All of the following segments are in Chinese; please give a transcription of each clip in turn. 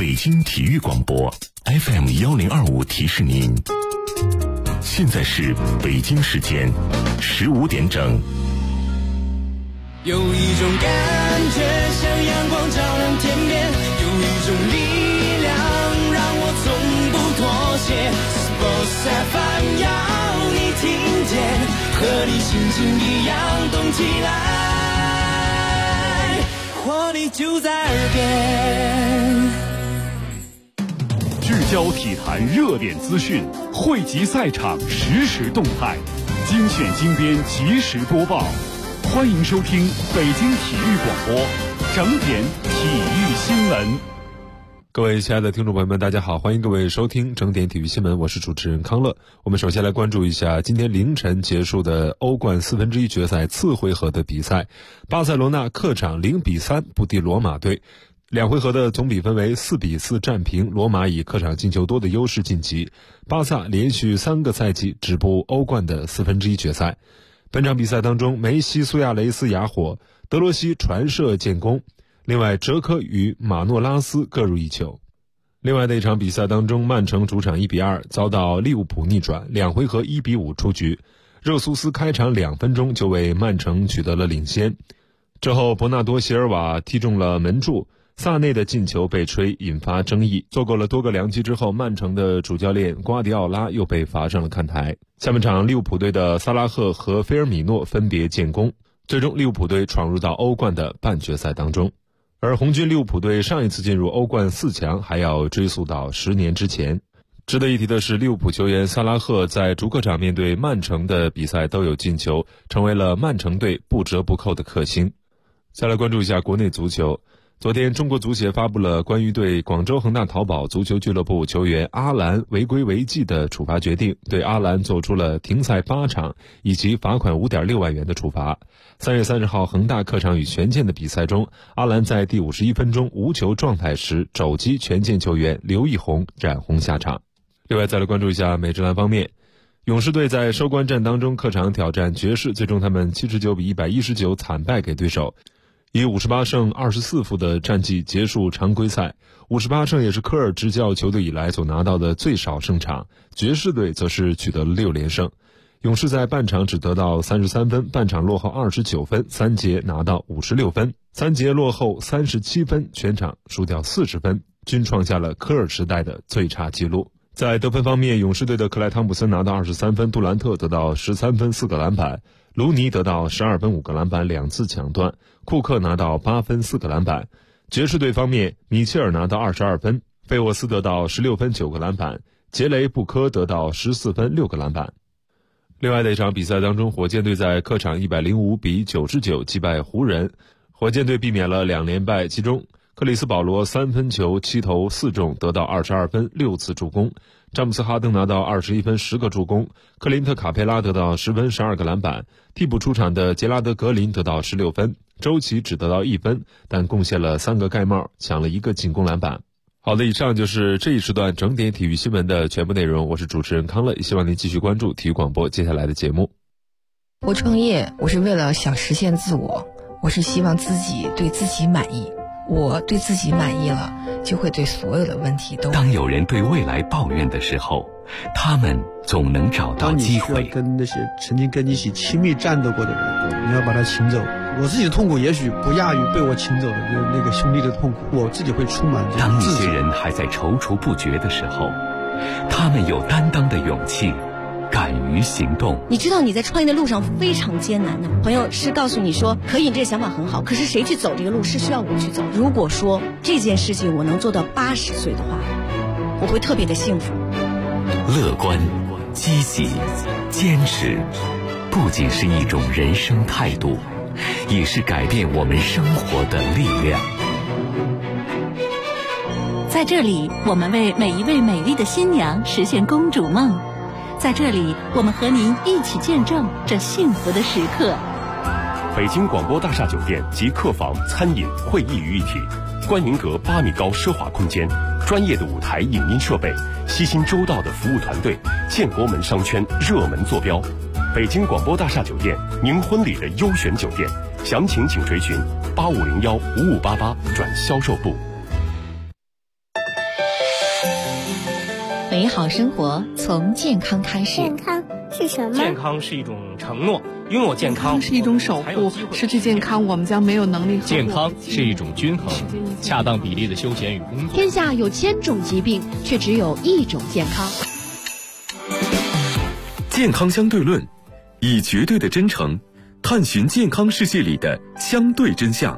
北京体育广播 FM1025提示您，现在是北京时间15点整。 有一种感觉像阳光照亮天边，有一种力量让我从不妥协。Sports FM 要你听见，和你心情一样动起来，活力就在耳边。 聚焦体坛热点资讯，汇集赛场实时动态，精选精编即时播报。欢迎收听北京体育广播整点体育新闻。 各位亲爱的听众朋友们，大家好，欢迎各位收听整点体育新闻，我是主持人康乐。我们首先来关注一下今天凌晨结束的欧冠1/4决赛次回合的比赛。巴塞罗那客场0-3不敌罗马队，两回合的总比分为4-4战平，罗马以客场进球多的优势晋级。巴萨连续3个赛季止步欧冠的1/4决赛。本场比赛当中，梅西、苏亚雷斯哑火，德罗西传射建功，另外哲科与马诺拉斯各入一球。另外的一场比赛当中，曼城主场1-2遭到利物浦逆转，两回合1-5出局。热苏斯开场2分钟就为曼城取得了领先，之后伯纳多席尔瓦踢中了门柱，萨内的进球被吹，引发争议。错过了多个良机之后，曼城的主教练瓜迪奥拉又被罚上了看台。下半场利物浦队的萨拉赫和菲尔米诺分别建功，最终利物浦队闯入到欧冠的半决赛当中。而红军利物浦队上一次进入欧冠4强还要追溯到10年之前。值得一提的是，利物浦球员萨拉赫在主客场面对曼城的比赛都有进球，成为了曼城队不折不扣的克星。再来关注一下国内足球。昨天中国足协发布了关于对广州恒大淘宝足球俱乐部球员阿兰违规违纪的处罚决定，对阿兰做出了停赛8场以及罚款5.6万元的处罚。3月30号恒大客场与权健的比赛中，阿兰在第51分钟无球状态时肘击权健球员刘奕宏，染红下场。另外再来关注一下美职篮方面，勇士队在收官战当中客场挑战爵士，最终他们79-119惨败给对手，以58胜24负的战绩结束常规赛。58胜也是科尔执教球队以来所拿到的最少胜场，爵士队则是取得了6连胜。勇士在半场只得到33分，半场落后29分，3节拿到56分，3节落后37分，全场输掉40分，均创下了科尔时代的最差纪录。在得分方面，勇士队的克莱汤普森拿到23分，杜兰特得到13分4个篮板，卢尼得到12分5个篮板2次抢断，库克拿到8分4个篮板。爵士队方面，米切尔拿到22分，费沃斯得到16分9个篮板，杰雷布科得到14分6个篮板。另外的一场比赛当中，火箭队在客场105-90-9击败湖人，火箭队避免了2连败，其中克里斯保罗3分球7投4中，得到22分6次助攻，詹姆斯哈登拿到21分10个助攻，克林特卡佩拉得到10分12个篮板，替补出场的杰拉德格林得到16分，周琦只得到1分，但贡献了3个盖帽，抢了1个进攻篮板。好的，以上就是这一时段整点体育新闻的全部内容，我是主持人康乐，也希望您继续关注体育广播接下来的节目。 我创业，我是为了想实现自我，我是希望自己对自己满意，我对自己满意了，就会对所有的问题都。 当有人对未来抱怨的时候，他们总能找到机会。 当你需要跟那些曾经跟你一起亲密战斗过的人，你要把他请走。我自己的痛苦也许不亚于被我请走的那个兄弟的痛苦，我自己会充满这当一些人还在踌躇不决的时候，他们有担当的勇气，敢于行动。 你知道你在创业的路上非常艰难的，朋友是告诉你说可以，这个想法很好，可是谁去走这个路是需要我去走。如果说这件事情我能做到80岁的话，我会特别的幸福。 乐观、积极、坚持，不仅是一种人生态度，也是改变我们生活的力量。 在这里，我们为每一位美丽的新娘实现公主梦。在这里，我们和您一起见证这幸福的时刻。 北京广播大厦酒店及客房、餐饮、会议于一体，观云阁8米高奢华空间，专业的舞台影音设备，悉心周到的服务团队，建国门商圈热门坐标。北京广播大厦酒店，您婚礼的优选酒店，详情请垂询8501-5588转销售部。 美好生活从健康开始。 健康是什么？ 健康是一种承诺，拥有健康是一种守护，失去健康我们将没有能力。 健康是一种均衡，恰当比例的休闲与工作。 天下有千种疾病，却只有一种健康。 健康相对论，以绝对的真诚探寻健康世界里的相对真相。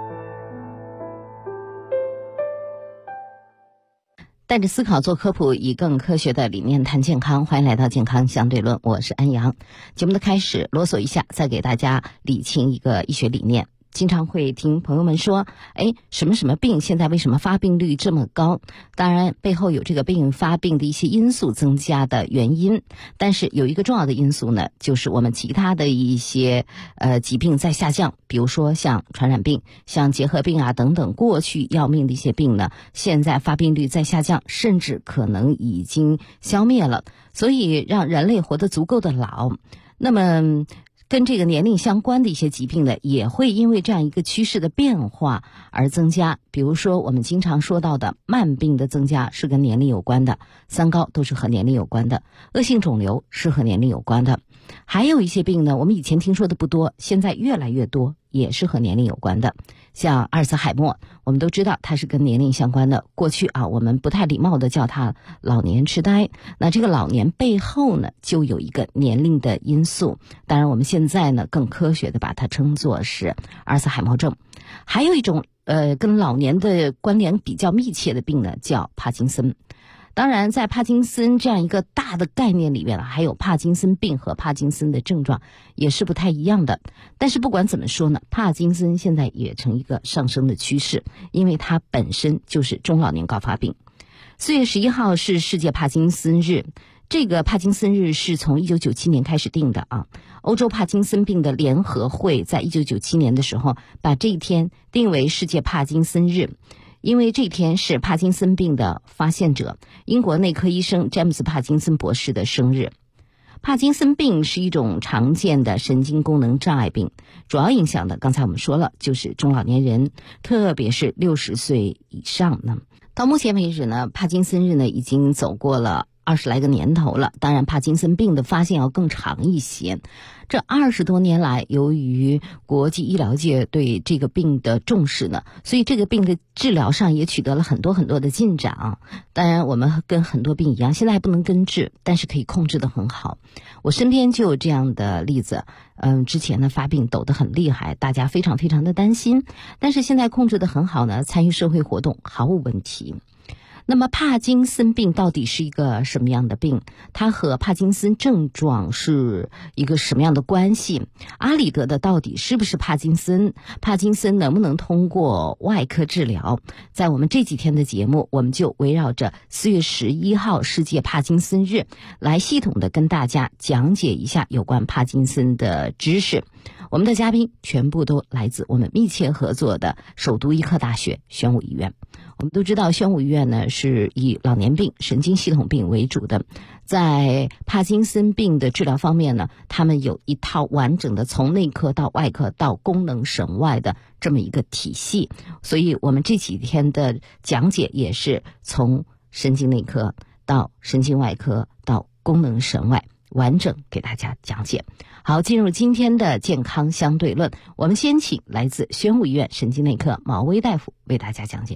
带着思考做科普，以更科学的理念谈健康。欢迎来到健康相对论，我是安阳。节目的开始啰嗦一下，再给大家理清一个医学理念。经常会听朋友们说，什么什么病现在为什么发病率这么高？当然背后有这个病发病的一些因素增加的原因，但是有一个重要的因素呢，就是我们其他的一些疾病在下降，比如说像传染病、像结核病啊等等，过去要命的一些病呢，现在发病率在下降，甚至可能已经消灭了。所以让人类活得足够的老，那么跟这个年龄相关的一些疾病呢，也会因为这样一个趋势的变化而增加。比如说我们经常说到的慢病的增加是跟年龄有关的，三高都是和年龄有关的，恶性肿瘤是和年龄有关的，还有一些病呢，我们以前听说的不多，现在越来越多，也是和年龄有关的。像阿尔茨海默，我们都知道它是跟年龄相关的。过去我们不太礼貌的叫它老年痴呆。那这个老年背后呢，就有一个年龄的因素。当然我们现在呢，更科学的把它称作是阿尔茨海默症。还有一种跟老年的关联比较密切的病呢，叫帕金森。当然在帕金森这样一个大的概念里面还有帕金森病和帕金森的症状也是不太一样的。但是不管怎么说呢，帕金森现在也成一个上升的趋势，因为它本身就是中老年高发病。4月11号是世界帕金森日，这个帕金森日是从1997年开始定的啊。欧洲帕金森病的联合会在1997年的时候把这一天定为世界帕金森日，因为这天是帕金森病的发现者英国内科医生詹姆斯·帕金森博士的生日。帕金森病是一种常见的神经功能障碍病，主要影响的刚才我们说了，就是中老年人，特别是60岁以上呢。到目前为止呢，帕金森日呢已经走过了20来个年头了，当然帕金森病的发现要更长一些。这20多年来，由于国际医疗界对这个病的重视呢，所以这个病的治疗上也取得了很多很多的进展啊。当然我们跟很多病一样，现在还不能根治，但是可以控制得很好。我身边就有这样的例子，之前呢发病抖得很厉害，大家非常非常的担心，但是现在控制得很好呢，参与社会活动毫无问题。那么帕金森病到底是一个什么样的病？它和帕金森症状是一个什么样的关系？阿里得的到底是不是帕金森？帕金森能不能通过外科治疗？在我们这几天的节目，我们就围绕着4月11号世界帕金森日来系统的跟大家讲解一下有关帕金森的知识。我们的嘉宾全部都来自我们密切合作的首都医科大学宣武医院。我们都知道宣武医院呢是以老年病、神经系统病为主的，在帕金森病的治疗方面呢，他们有一套完整的从内科到外科到功能神外的这么一个体系，所以我们这几天的讲解也是从神经内科到神经外科到功能神外完整给大家讲解。好，进入今天的健康相对论，我们先请来自宣武医院神经内科毛威大夫为大家讲解。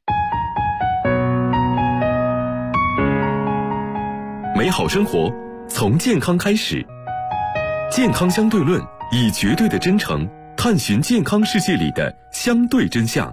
美好生活从健康开始，健康相对论，以绝对的真诚探寻健康世界里的相对真相。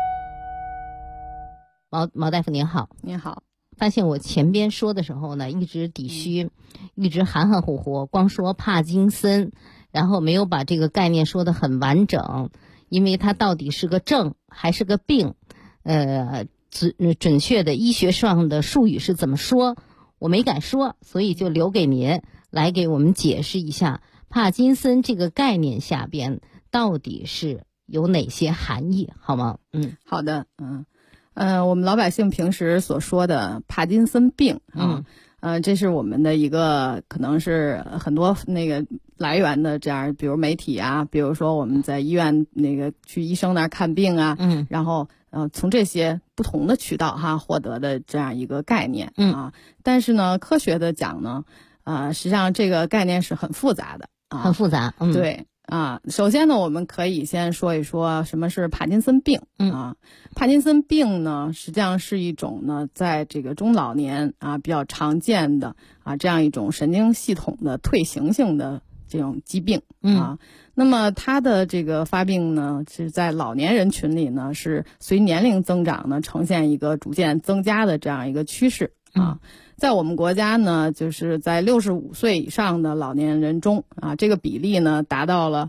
毛大夫您好。 您好。 发现我前边说的时候呢，一直底虚，一直含含糊糊，光说帕金森，然后没有把这个概念说得很完整，因为它到底是个症还是个病，准确的医学上的术语是怎么说，我没敢说，所以就留给您来给我们解释一下帕金森这个概念下边到底是有哪些含义，好吗？ 好的。我们老百姓平时所说的帕金森病这是我们的一个可能是很多那个来源的这样，比如媒体啊，比如说我们在医院那个去医生那儿看病啊，然后从这些不同的渠道获得的这样一个概念但是呢，科学的讲呢，实际上这个概念是很复杂的很复杂。 对首先呢，我们可以先说一说什么是帕金森病帕金森病呢，实际上是一种呢，在这个中老年比较常见的这样一种神经系统的退行性的这种疾病那么它的这个发病呢，是在老年人群里呢，是随年龄增长呢，呈现一个逐渐增加的这样一个趋势在我们国家呢，就是在65岁以上的老年人中这个比例呢达到了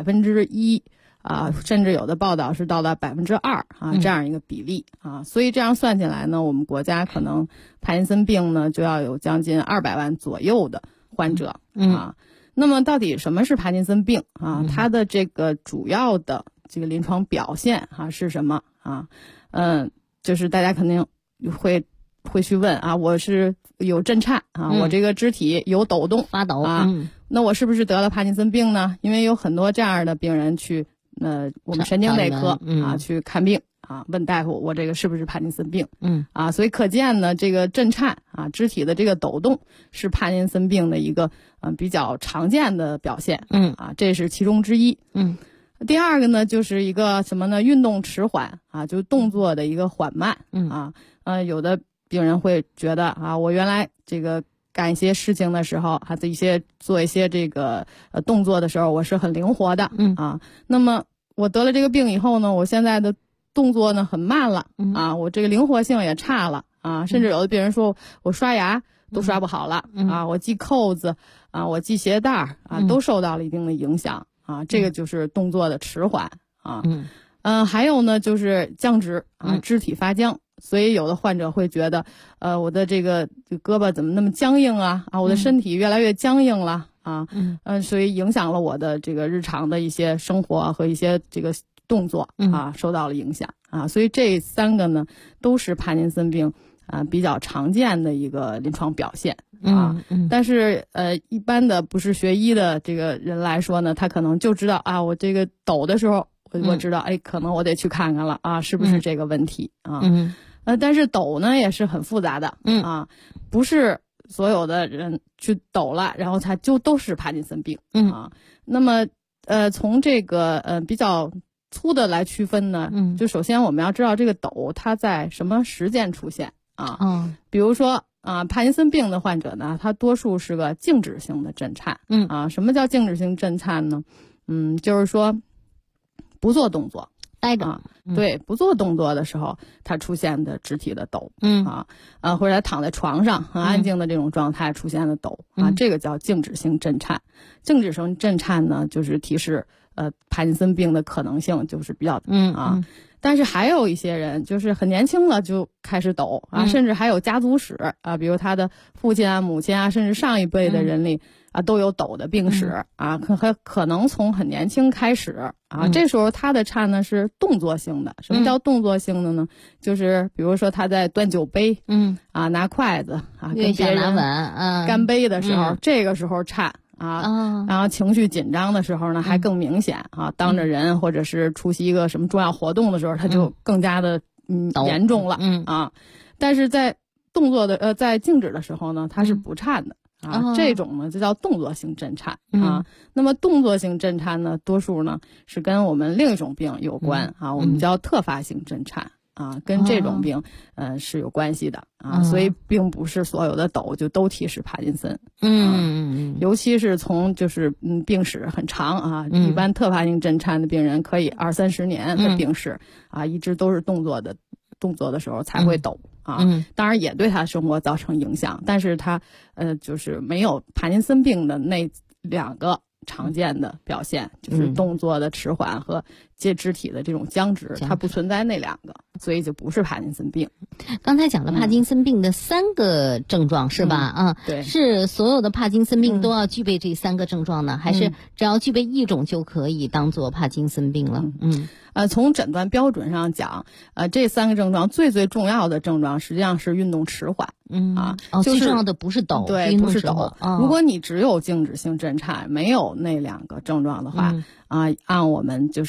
1%甚至有的报道是到了2%这样一个比例所以这样算起来呢，我们国家可能帕金森病呢就要有将近200万左右的患者那么到底什么是帕金森病它的这个主要的这个临床表现是什么就是大家肯定会去问我是有震颤我这个肢体有抖动发抖那我是不是得了帕金森病呢？因为有很多这样的病人去我们神经内科去看病问大夫我这个是不是帕金森病所以可见呢，这个震颤肢体的这个抖动是帕金森病的一个比较常见的表现这是其中之一第二个呢，就是一个什么呢？运动迟缓就动作的一个缓慢有的病人会觉得我原来这个干一些事情的时候做一些这个动作的时候我是很灵活的那么我得了这个病以后呢，我现在的动作呢很慢了我这个灵活性也差了甚至有的病人说我刷牙都刷不好了我系扣子我系鞋带都受到了一定的影响这个就是动作的迟缓还有呢就是僵直肢体发僵所以有的患者会觉得我的这个胳膊怎么那么僵硬我的身体越来越僵硬了所以影响了我的这个日常的一些生活和一些这个动作受到了影响所以这3个呢都是帕金森病比较常见的一个临床表现但是一般的不是学医的这个人来说呢，他可能就知道我这个抖的时候我知道可能我得去看看了是不是这个问题但是抖呢也是很复杂的不是所有的人去抖了然后他就都是帕金森病那么从这个比较粗的来区分呢就首先我们要知道这个抖它在什么时间出现比如说帕金森病的患者呢，他多数是个静止性的震颤什么叫静止性震颤呢就是说不做动作待着对不做动作的时候他出现的肢体的抖或者他躺在床上很安静的这种状态出现的抖这个叫静止性震颤静止性震颤呢就是提示帕金森病的可能性就是比较但是还有一些人就是很年轻了就开始抖甚至还有家族史比如他的父亲母亲甚至上一辈的人里都有抖的病史可能从很年轻开始这时候他的颤呢是动作性的什么叫动作性的呢就是比如说他在端酒杯拿筷子跟别人干杯的时候这个时候颤然后情绪紧张的时候呢还更明显当着人或者是出席一个什么重要活动的时候他就更加的严重了但是在动作的在静止的时候呢它是不颤的这种呢就叫动作性震颤那么动作性震颤呢多数呢是跟我们另一种病有关我们叫特发性震颤跟这种病是有关系的所以并不是所有的抖就都提示帕金森尤其是从就是病史很长一般特发性震颤的病人可以20-30年的病史一直都是动作的时候才会抖当然也对他生活造成影响但是他就是没有帕金森病的那2个常见的表现就是动作的迟缓和肢体的这种僵直它不存在那2个所以就不是帕金森病刚才讲了帕金森病的3个症状是吧对是所有的帕金森病都要具备这3个症状呢还是只要具备一种就可以当做帕金森病了从诊断标准上讲这3个症状最重要的症状实际上是运动迟缓最重要的不是抖对不是抖如果你只有静止性震颤没有那2个症状的话按我们就是最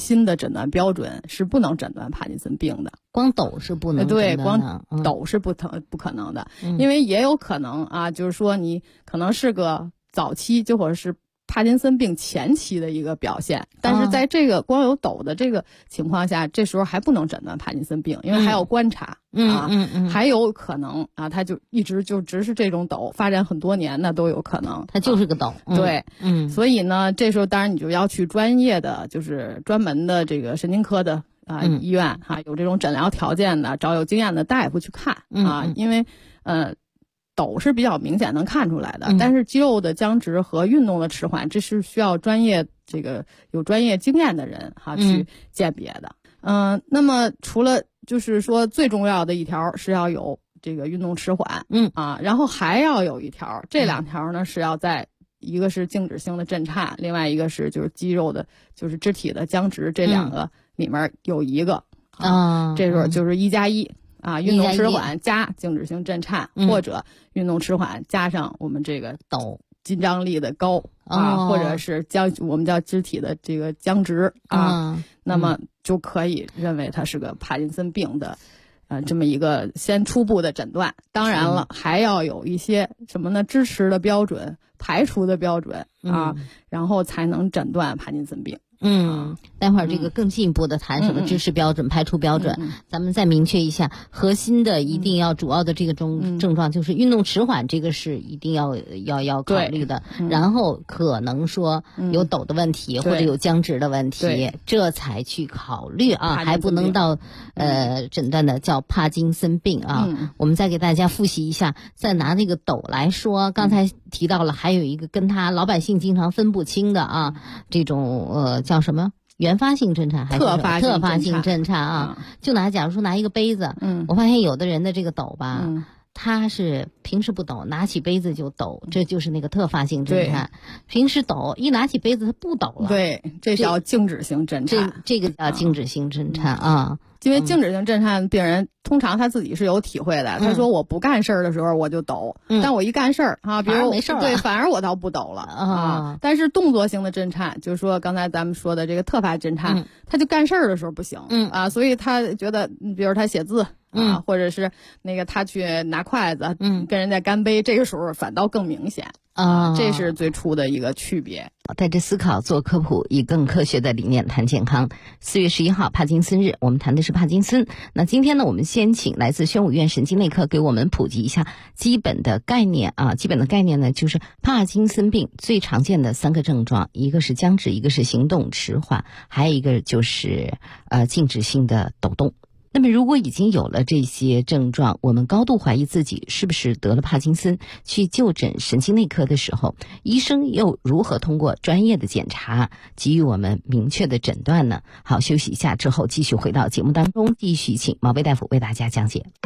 新的诊断标准是不能诊断帕金森病的。 光抖是不能对，光抖是不可能的，因为也有可能啊，就是说你可能是个早期就或者是帕金森病前期的一个表现，但是在这个光有抖的这个情况下，这时候还不能诊断帕金森病，因为还要观察还有可能啊，它就一直就只是这种抖，发展很多年那都有可能， 它就是个抖。 对，所以呢，这时候当然你就要去专业的，就是专门的这个神经科的医院有这种诊疗条件的，找有经验的大夫去看因为抖是比较明显能看出来的，但是肌肉的僵直和运动的迟缓，这是需要有专业经验的人去鉴别的。那么除了就是说最重要的一条是要有这个运动迟缓，然后还要有一条，这两条呢是要在一个是静止性的震颤，另外一个是就是肌肉的就是肢体的僵直，这两个里面有一个这时候就是1+1。运动迟缓加静止性震颤，或者运动迟缓加上我们这个抖筋张力的高或者是我们叫肢体的这个僵直那么就可以认为它是个帕金森病的这么一个先初步的诊断。当然了，还要有一些什么呢？支持的标准、排除的标准然后才能诊断帕金森病。 待会儿这个更进一步的谈什么支持标准、排除标准，咱们再明确一下核心的一定要主要的这个症状就是运动迟缓，这个是一定要考虑的。然后可能说有抖的问题或者有僵直的问题，这才去考虑还不能到诊断的叫帕金森病我们再给大家复习一下，再拿那个抖来说，刚才提到了还有一个跟他老百姓经常分不清的这种叫什么原发性震颤还是特发性震颤就假如说拿一个杯子我发现有的人的这个抖吧他是平时不抖，拿起杯子就抖，这就是那个特发性震颤。平时抖，一拿起杯子他不抖了。 对，这叫静止性震颤。 这个叫静止性震颤因为静止性震颤病人通常他自己是有体会的，他说我不干事儿的时候我就抖，但我一干事儿比如没事儿， 对，反而我倒不抖了但是动作性的震颤，就是说刚才咱们说的这个特发震颤，他就干事儿的时候不行所以他觉得，比如他写字或者是那个他去拿筷子跟人家干杯，这个时候反倒更明显这是最初的一个区别。 带着思考做科普，以更科学的理念谈健康。4月11号帕金森日，我们谈的是帕金森。那今天呢，我们先请来自宣武医院神经内科给我们普及一下基本的概念基本的概念呢，就是帕金森病最常见的3个症状，一个是僵直，一个是行动迟缓，还有一个就是静止性的抖动。那么如果已经有了这些症状，我们高度怀疑自己是不是得了帕金森，去就诊神经内科的时候，医生又如何通过专业的检查给予我们明确的诊断呢？好，休息一下之后继续回到节目当中，继续请毛贝大夫为大家讲解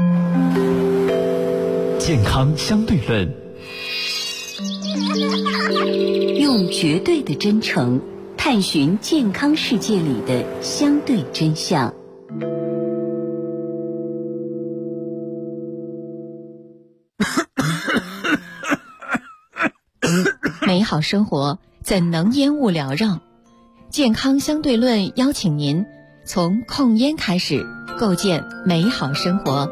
健康相对论， 用绝对的真诚探寻健康世界里的相对真相。 美好生活怎能烟雾缭绕？健康相对论邀请您从控烟开始，构建美好生活。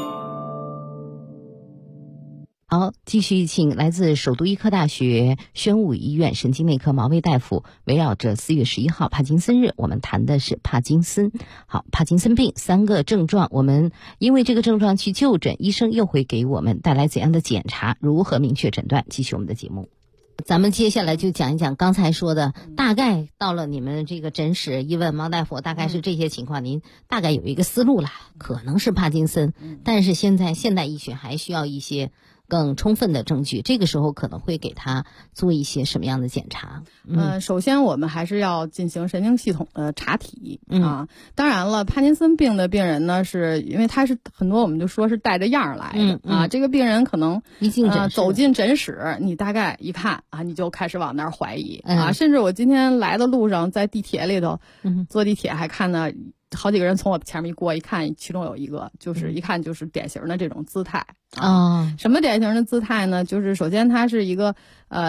好，继续请来自首都医科大学宣武医院神经内科毛卫大夫，围绕着4月11号帕金森日，我们谈的是帕金森。好，帕金森病3个症状，我们因为这个症状去就诊，医生又会给我们带来怎样的检查，如何明确诊断？继续我们的节目。咱们接下来就讲一讲刚才说的，大概到了你们这个诊室一问毛大夫，大概是这些情况，您大概有一个思路了，可能是帕金森，但是现在现代医学还需要一些更充分的证据，这个时候可能会给他做一些什么样的检查？ 首先我们还是要进行神经系统的查体当然了，帕金森病的病人呢，是因为他是很多我们就说是带着样来的这个病人可能走进诊室，你大概一看你就开始往那儿怀疑甚至我今天来的路上在地铁里头坐地铁还看到好几个人从我前面一过，一看其中有一个就是一看就是典型的这种姿态什么典型的姿态呢？就是首先他是一个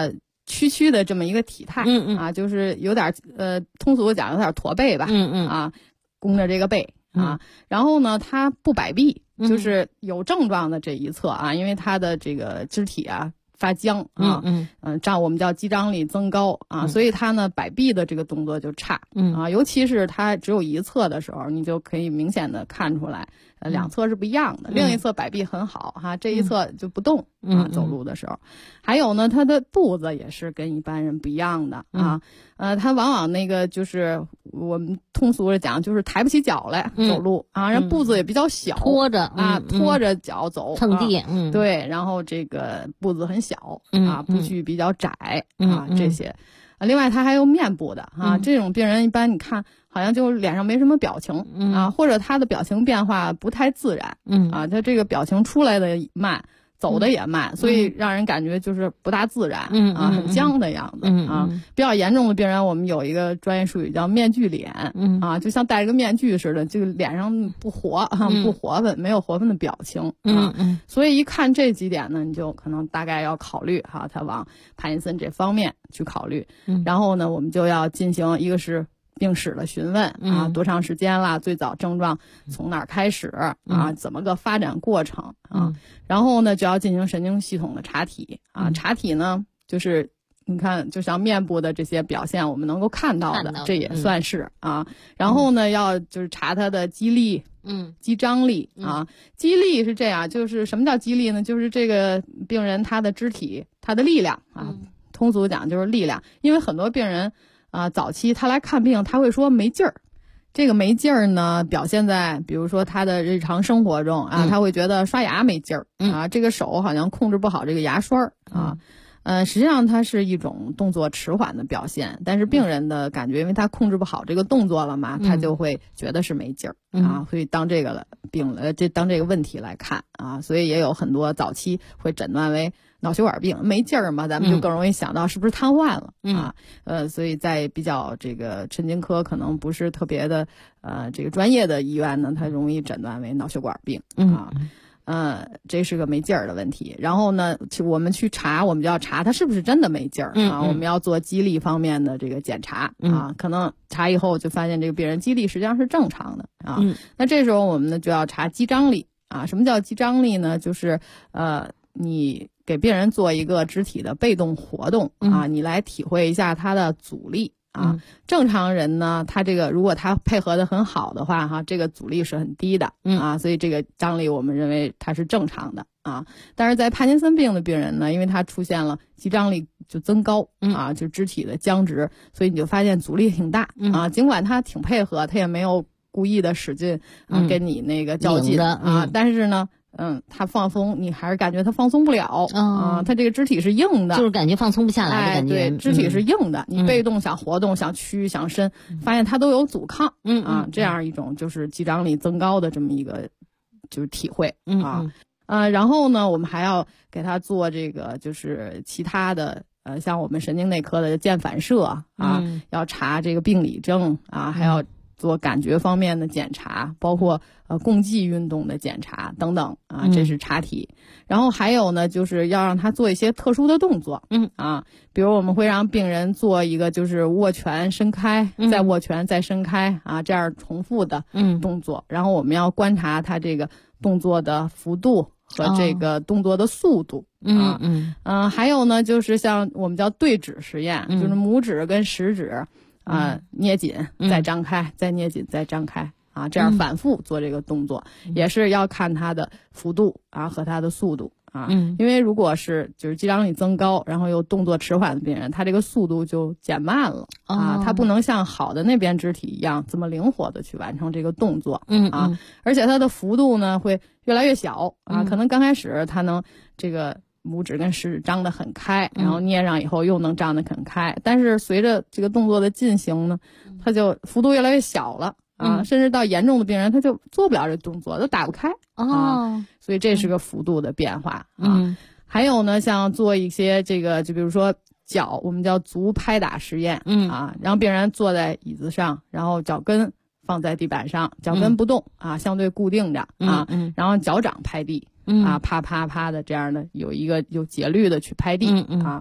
曲的这么一个体态，就是有点通俗的讲有点驼背吧，弓着这个背啊，然后呢他不摆臂，就是有症状的这一侧啊，因为他的这个肢体啊发僵啊，这样我们叫肌张力增高啊，所以他呢摆臂的这个动作就差，尤其是他只有一侧的时候，你就可以明显的看出来，两侧是不一样的，另一侧摆臂很好哈，这一侧就不动啊，走路的时候，还有呢，他的步子也是跟一般人不一样的啊，他往往那个就是我们通俗的讲，就是抬不起脚来走路啊，人步子也比较小， 拖着脚走， 蹭地， 对，然后这个步子很小啊，步距比较窄啊，这些。另外，他还有面部的啊，这种病人一般你看好像就脸上没什么表情啊，或者他的表情变化不太自然，他这个表情出来的慢，走的也慢，所以让人感觉就是不大自然，很僵的样子啊。比较严重的病人，我们有一个专业术语叫面具脸，啊，就像戴着个面具似的，这个脸上不活分，没有活分的表情啊。所以一看这几点呢，你就可能大概要考虑哈，他往帕金森这方面去考虑。然后呢，我们就要进行一个是病史的询问啊，多长时间啦？最早症状从哪儿开始啊？怎么个发展过程啊？然后呢，就要进行神经系统的查体啊。查体呢，就是你看，就像面部的这些表现，我们能够看到的，这也算是啊。然后呢，要就是查他的肌力。肌张力啊，肌力是这样，就是什么叫肌力呢？就是这个病人他的肢体他的力量啊，通俗讲就是力量。因为很多病人啊，早期他来看病，他会说没劲儿。这个没劲儿呢，表现在比如说他的日常生活中啊，他会觉得刷牙没劲儿啊，这个手好像控制不好这个牙刷啊。实际上它是一种动作迟缓的表现，但是病人的感觉，因为他控制不好这个动作了嘛，他就会觉得是没劲儿啊，所以当这个当这个问题来看啊，所以也有很多早期会诊断为脑血管病，没劲儿嘛，咱们就更容易想到是不是瘫痪了啊？所以在比较这个神经科可能不是特别的这个专业的医院呢，它容易诊断为脑血管病啊。这是个没劲儿的问题。然后呢，我们去查，我们就要查他是不是真的没劲儿啊。我们要做肌力方面的这个检查啊，可能查以后就发现这个病人肌力实际上是正常的啊。那这时候我们呢就要查肌张力啊。什么叫肌张力呢？就是你给病人做一个肢体的被动活动啊，你来体会一下他的阻力。正常人呢，他这个如果他配合的很好的话，哈，这个阻力是很低的啊，所以这个张力我们认为它是正常的啊。但是在帕金森病的病人呢，因为他出现了肌张力就增高啊，就肢体的僵直，所以你就发现阻力挺大啊。尽管他挺配合，他也没有故意的使劲啊跟你那个较劲啊，但是呢。他放松，你还是感觉他放松不了啊，他这个肢体是硬的， 就是感觉放松不下来的感觉。 对，肢体是硬的，你被动想活动、想屈、想伸，发现他都有阻抗，这样一种就是肌张力增高的这么一个就是体会啊。然后呢，我们还要给他做这个就是其他的像我们神经内科的腱反射啊，要查这个病理症啊，还要做感觉方面的检查，包括共济运动的检查等等啊，这是查体。然后还有呢，就是要让他做一些特殊的动作，比如我们会让病人做一个就是握拳伸开，再握拳再伸开啊，这样重复的动作。然后我们要观察他这个动作的幅度和这个动作的速度还有呢，就是像我们叫对指实验，就是拇指跟食指。捏紧再张开，再捏紧再张开啊，这样反复做这个动作，也是要看它的幅度啊和它的速度啊。因为如果是就是肌张力增高，然后又动作迟缓的病人，他这个速度就减慢了啊，他不能像好的那边肢体一样这么灵活的去完成这个动作啊，而且它的幅度呢会越来越小啊，可能刚开始它能这个。拇指跟食指张得很开，然后捏上以后又能张得很开，但是随着这个动作的进行呢，它就幅度越来越小了啊，甚至到严重的病人他就做不了这动作，都打不开所以这是个幅度的变化啊。还有呢，像做一些这个，就比如说脚，我们叫足拍打实验让病人坐在椅子上，然后脚跟放在地板上，脚跟不动相对固定着然后脚掌拍地。啪啪啪的这样的有一个有节律的去拍地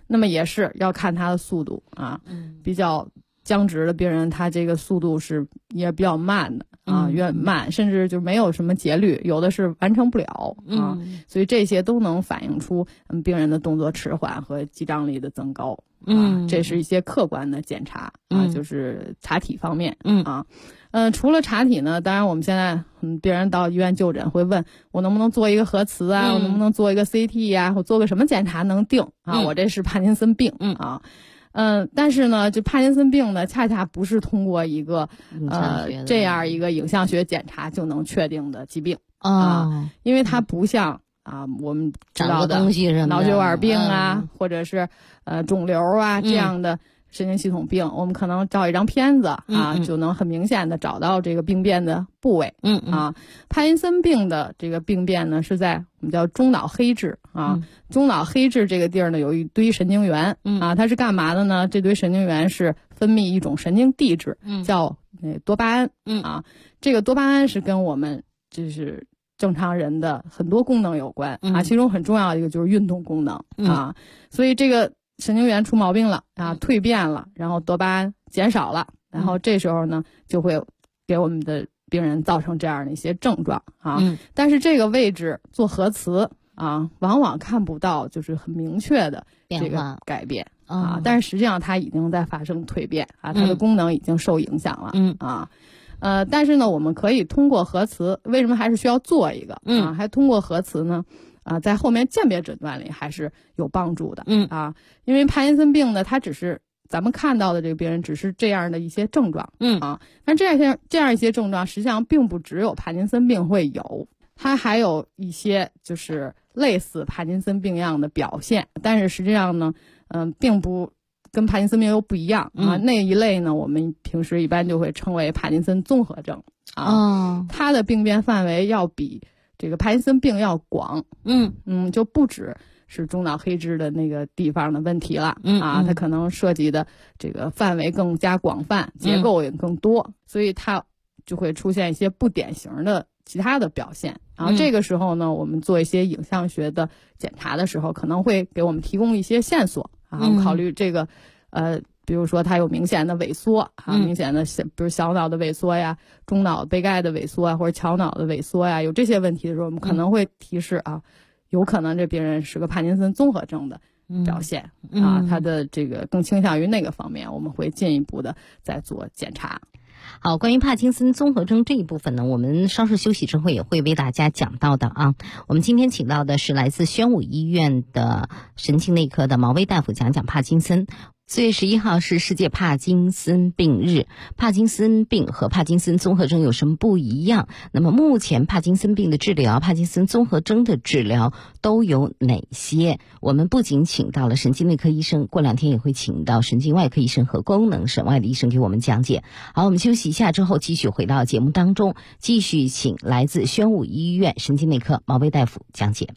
那么也是要看他的速度啊，比较僵直的病人，他这个速度是也比较慢的啊，越慢，甚至就没有什么节律，有的是完成不了啊，所以这些都能反映出病人的动作迟缓和肌张力的增高啊，这是一些客观的检查啊，就是查体方面啊。除了查体呢，当然我们现在病人到医院就诊会问我能不能做一个核磁啊，我能不能做一个 CT 呀，我做个什么检查能定啊，我这是帕金森病啊。但是呢，这帕金森病呢，恰恰不是通过一个这样一个影像学检查就能确定的疾病啊，因为它不像我们知道的脑血管病啊，或者是肿瘤啊这样的神经系统病，我们可能照一张片子就能很明显的找到这个病变的部位帕金森病的这个病变呢是在我们叫中脑黑质中脑黑质这个地儿呢有一堆神经元它是干嘛的呢？这堆神经元是分泌一种神经递质叫多巴胺这个多巴胺是跟我们就是正常人的很多功能有关其中很重要的一个就是运动功能所以这个神经元出毛病了蜕变了，然后多巴胺减少了，然后这时候呢就会给我们的病人造成这样的一些症状但是这个位置做核磁往往看不到就是很明确的这个改变但是实际上它已经在发生蜕变它的功能已经受影响了但是呢我们可以通过核磁，为什么还是需要做一个还通过核磁呢在后面鉴别诊断里还是有帮助的因为帕金森病呢它只是咱们看到的这个病人只是这样的一些症状但这样一些症状实际上并不只有帕金森病会有，它还有一些就是类似帕金森病一样的表现，但是实际上呢并不跟帕金森病又不一样那一类呢我们平时一般就会称为帕金森综合症它的病变范围要比这个帕金森病要广就不只是中脑黑质的那个地方的问题了它可能涉及的这个范围更加广泛，结构也更多所以它就会出现一些不典型的其他的表现然后这个时候呢我们做一些影像学的检查的时候可能会给我们提供一些线索考虑这个比如说它有明显的萎缩明显的比如小脑的萎缩呀，中脑杯盖的萎缩或者桥脑的萎缩呀，有这些问题的时候我们可能会提示有可能这病人是个帕金森综合症的表现他的这个更倾向于那个方面，我们会进一步的再做检查。 好，关于帕金森综合征这一部分呢，我们稍事休息之后也会为大家讲到的我们今天请到的是来自宣武医院的神经内科的毛威大夫讲帕金森。4月11号是世界帕金森病日，帕金森病和帕金森综合征有什么不一样？那么目前帕金森病的治疗、帕金森综合征的治疗都有哪些？我们不仅请到了神经内科医生，过2天也会请到神经外科医生和功能省外的医生给我们讲解。好，我们休息一下之后继续回到节目当中，继续请来自宣武医院神经内科毛威大夫讲解。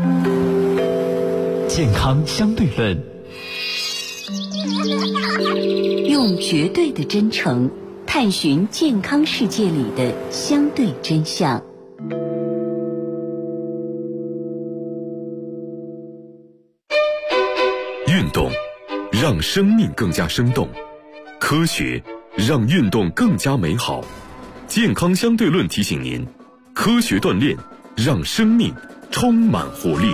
健康相对论， 用绝对的真诚探寻健康世界里的相对真相。 运动让生命更加生动，科学让运动更加美好。健康相对论提醒您，科学锻炼让生命充满活力。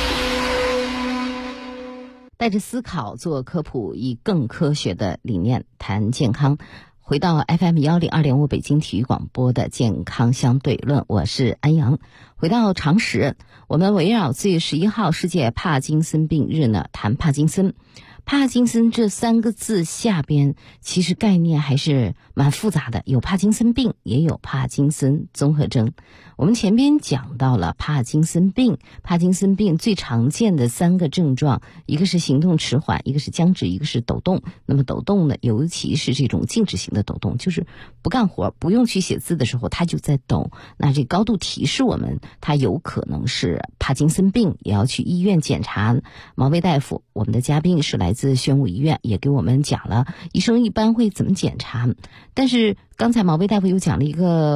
带着思考做科普，以更科学的理念谈健康。回到 FM102.5 北京体育广播的健康相对论，我是安阳。回到常识，我们围绕4月11号世界帕金森病日呢，谈帕金森。帕金森这3个字下边其实概念还是蛮复杂的，有帕金森病，也有帕金森综合征。我们前边讲到了帕金森病，帕金森病最常见的3个症状，一个是行动迟缓，一个是僵直，一个是抖动。那么抖动呢，尤其是这种静止型的抖动，就是不干活不用去写字的时候它就在抖，那这高度提示我们它有可能是帕金森病，也要去医院检查。毛威大夫，我们的嘉宾是来自宣武医院，也给我们讲了医生一般会怎么检查。但是刚才毛威大夫又讲了一个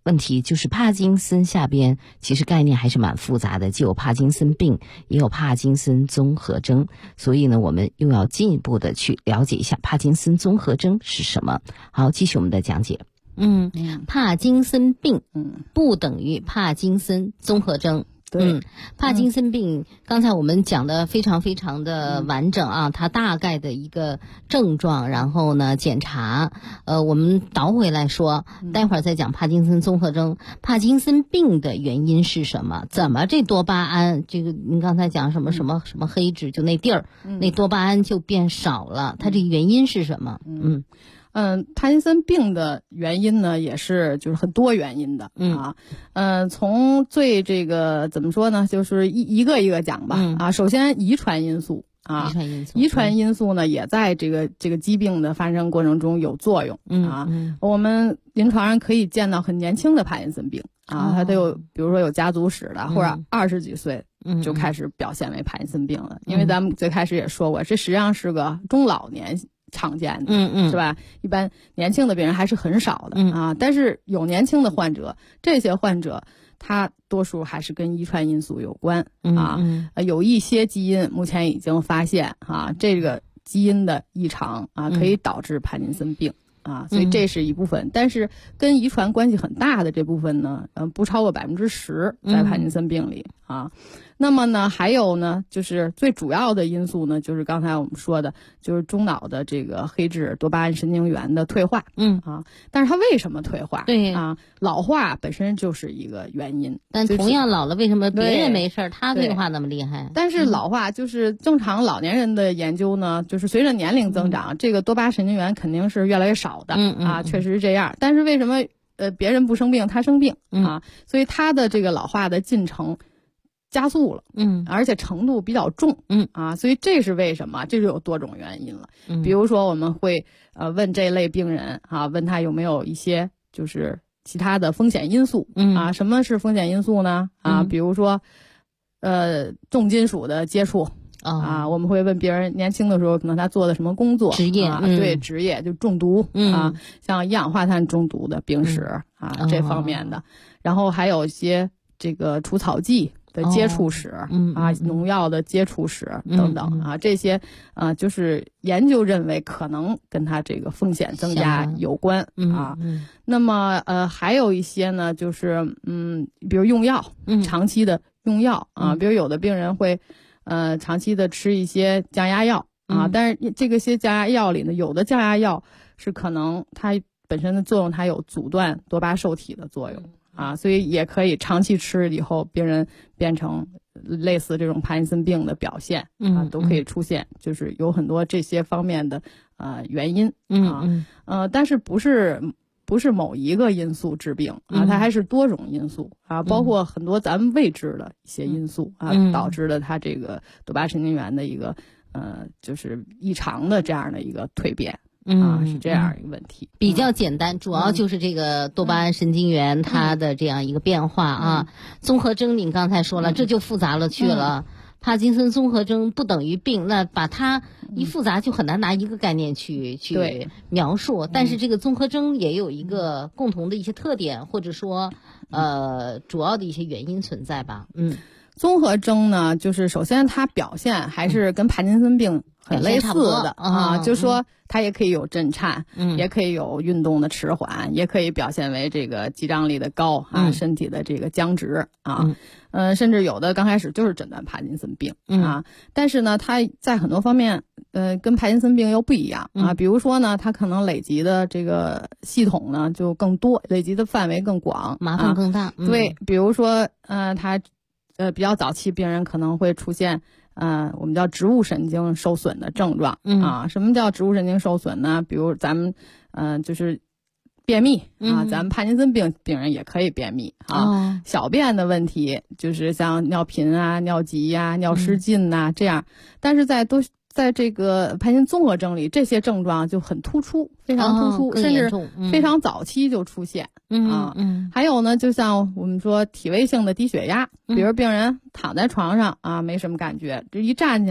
问题就是帕金森下边其实概念还是蛮复杂的，既有帕金森病，也有帕金森综合征，所以呢，我们又要进一步的去了解一下帕金森综合征是什么。好，继续我们的讲解。 帕金森病不等于帕金森综合征。帕金森病刚才我们讲的非常非常的完整啊，它大概的一个症状，然后呢检查，我们倒回来说，待会儿再讲帕金森综合征。帕金森病的原因是什么？怎么这多巴胺，这个您刚才讲什么黑质，就那地儿，那多巴胺就变少了，它这个原因是什么？ 帕金森病的原因呢，也是就是很多原因的从最这个怎么说呢，就是一个一个讲吧首先遗传因素遗传因素呢也在这个疾病的发生过程中有作用我们临床上可以见到很年轻的帕金森病它都有，比如说有家族史的，或者20几岁就开始表现为帕金森病了，因为咱们最开始也说过，这实际上是个中老年常见的，是吧？一般年轻的病人还是很少的但是有年轻的患者，这些患者他多数还是跟遗传因素有关有一些基因目前已经发现这个基因的异常可以导致帕金森病所以这是一部分，但是跟遗传关系很大的这部分呢，不超过10%在帕金森病里那么呢，还有呢，就是最主要的因素呢，就是刚才我们说的，就是中脑的这个黑质多巴胺神经元的退化但是它为什么退化？ 对老化本身就是一个原因， 但同样老了，为什么别人没事他退化那么厉害？ 但是老化就是正常老年人的研究呢，就是随着年龄增长这个多巴胺神经元肯定是越来越少的确实是这样，但是为什么别人不生病他生病所以他的这个老化的进程加速了而且程度比较重所以这是为什么？这就有多种原因了比如说我们会问这类病人问他有没有一些就是其他的风险因素什么是风险因素呢比如说重金属的接触我们会问别人年轻的时候可能他做的什么工作职业对职业就中毒像一氧化碳中毒的病史这方面的然后还有一些这个除草剂的接触史农药的接触史等等这些就是研究认为可能跟它这个风险增加有关那么还有一些呢就是比如用药长期的用药比如有的病人会长期的吃一些降压药但是这个些降压药里呢，有的降压药是可能它本身的作用它有阻断多巴受体的作用所以也可以长期吃以后病人变成类似这种帕金森病的表现都可以出现，就是有很多这些方面的原因但是不是某一个因素致病它还是多种因素包括很多咱们未知的一些因素导致了它这个多巴神经元的一个就是异常的这样的一个蜕变是这样一个问题， 比较简单，主要就是这个多巴胺神经元它的这样一个变化综合征您刚才说了这就复杂了去了帕金森综合征不等于病，那把它一复杂就很难拿一个概念去描述但是这个综合征也有一个共同的一些特点或者说主要的一些原因存在吧综合征呢，就是首先它表现还是跟帕金森病很类似的就是说它也可以有震颤也可以有运动的迟缓也可以表现为这个肌张力的高身体的这个僵直甚至有的刚开始就是诊断帕金森病但是呢它在很多方面跟帕金森病又不一样比如说呢它可能累积的这个系统呢就更多，累积的范围更广， 麻烦更大对，比如说它比较早期病人可能会出现我们叫植物神经受损的症状什么叫植物神经受损呢？比如咱们就是便秘咱们帕金森病病人也可以便秘小便的问题就是像尿频尿急尿失禁这样，但是在这个帕金森综合征里这些症状就很突出，非常突出甚至非常早期就出现还有呢就像我们说体位性的低血压比如病人躺在床上没什么感觉，这一站起来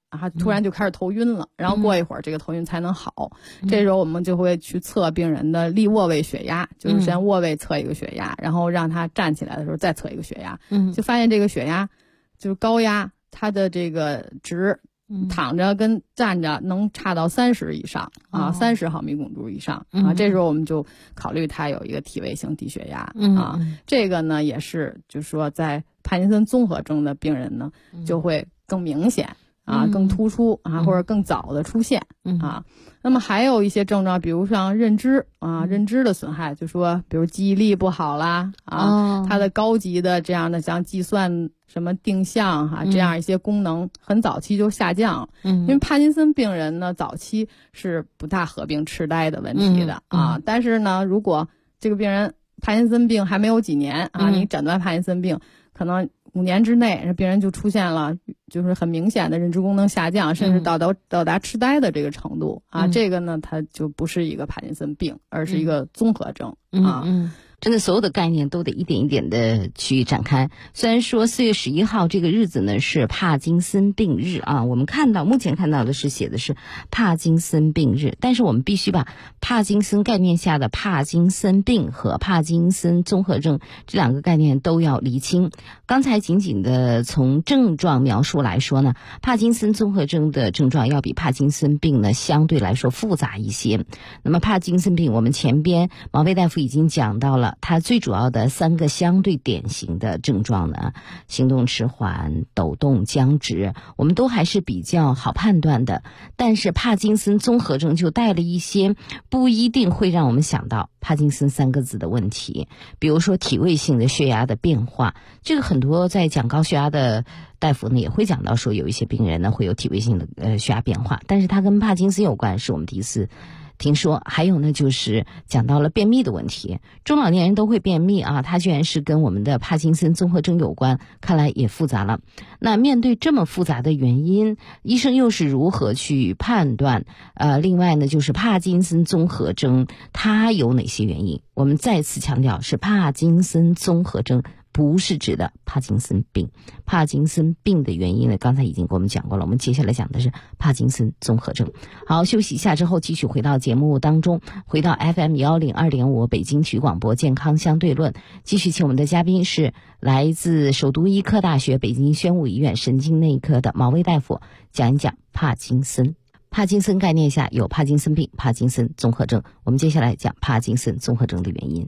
突然就开始头晕了，然后过一会儿这个头晕才能好。这时候我们就会去测病人的立卧位血压，就是先卧位测一个血压，然后让他站起来的时候再测一个血压，就发现这个血压就是高压，它的这个值躺着跟站着能差到30以上，30毫米汞柱以上啊。这时候我们就考虑他有一个体位性低血压啊。这个呢也是就是说在帕金森综合征的病人呢就会更明显更突出或者更早的出现啊。那么还有一些症状，比如像认知的损害，就说比如记忆力不好啦它的高级的这样的像计算什么定向这样一些功能很早期就下降。因为帕金森病人呢早期是不大合并痴呆的问题的但是呢如果这个病人帕金森病还没有几年你诊断帕金森病可能5年之内，病人就出现了就是很明显的认知功能下降，甚至到达痴呆的这个程度这个呢它就不是一个帕金森病，而是一个综合征真的所有的概念都得一点一点的去展开。虽然说4月11号这个日子呢是帕金森病日我们目前看到的是写的是帕金森病日，但是我们必须把帕金森概念下的帕金森病和帕金森综合症这2个概念都要厘清。刚才仅仅的从症状描述来说呢，帕金森综合征的症状要比帕金森病呢相对来说复杂一些。那么帕金森病我们前边毛卫大夫已经讲到了它最主要的3个相对典型的症状呢，行动迟缓、抖动、僵直，我们都还是比较好判断的。但是帕金森综合征就带了一些不一定会让我们想到帕金森3个字的问题，比如说体位性的血压的变化，这个很多在讲高血压的大夫呢也会讲到说有一些病人呢会有体位性的血压变化，但是它跟帕金森有关，是我们第一次听说。还有呢就是讲到了便秘的问题，中老年人都会便秘它居然是跟我们的帕金森综合征有关，看来也复杂了。那面对这么复杂的原因，医生又是如何去判断另外呢就是帕金森综合征它有哪些原因？我们再次强调是帕金森综合征，不是指的帕金森病。帕金森病的原因呢刚才已经给我们讲过了，我们接下来讲的是帕金森综合征。好，休息一下之后继续回到节目当中，回到 FM 102.5北京体育广播健康相对论，继续请我们的嘉宾是来自首都医科大学北京宣武医院神经内科的毛卫大夫，讲一讲帕金森。帕金森概念下有帕金森病、帕金森综合征，我们接下来讲帕金森综合征的原因。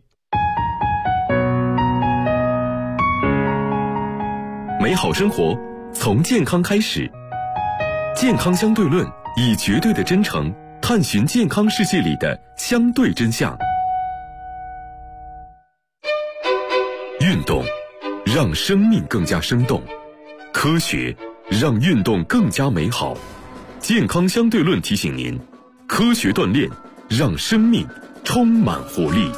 美好生活从健康开始，健康相对论以绝对的真诚探寻健康世界里的相对真相。运动让生命更加生动，科学让运动更加美好。健康相对论提醒您，科学锻炼让生命充满活力。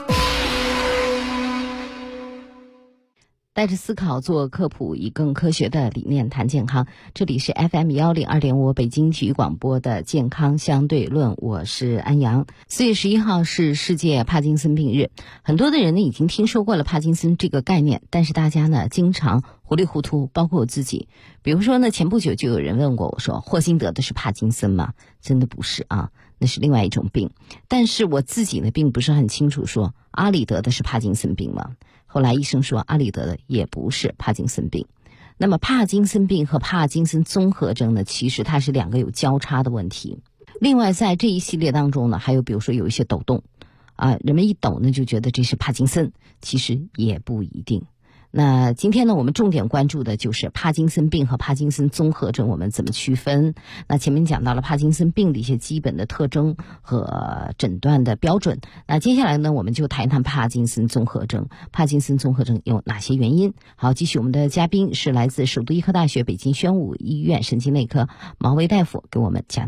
带着思考做科普，以更科学的理念谈健康。这里是 FM 102.5北京体育广播的健康相对论，我是安阳。4月11号是世界帕金森病日，很多的人呢已经听说过了帕金森这个概念，但是大家呢经常糊里糊涂，包括我自己。比如说呢，前不久就有人问过我说，霍金得的是帕金森吗？真的不是那是另外一种病。但是我自己呢并不是很清楚说阿里得的是帕金森病吗？后来医生说阿里得的也不是帕金森病。那么帕金森病和帕金森综合征呢，其实它是2个有交叉的问题。另外在这一系列当中呢，还有比如说有一些抖动人们一抖呢就觉得这是帕金森，其实也不一定。那今天呢，我们重点关注的就是帕金森病和帕金森综合征我们怎么区分。那前面讲到了帕金森病的一些基本的特征和诊断的标准，那接下来呢，我们就谈一谈帕金森综合征。帕金森综合征有哪些原因？好，继续我们的嘉宾是来自首都医科大学北京宣武医院神经内科毛卫大夫给我们讲解。